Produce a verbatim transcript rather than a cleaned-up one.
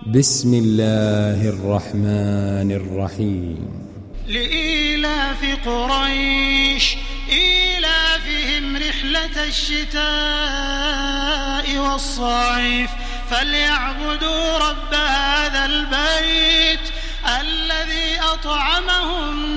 بسم الله الرحمن الرحيم. لإيلاف قريش إيلافهم رحلة الشتاء والصيف فليعبدوا رب هذا البيت الذي أطعمهم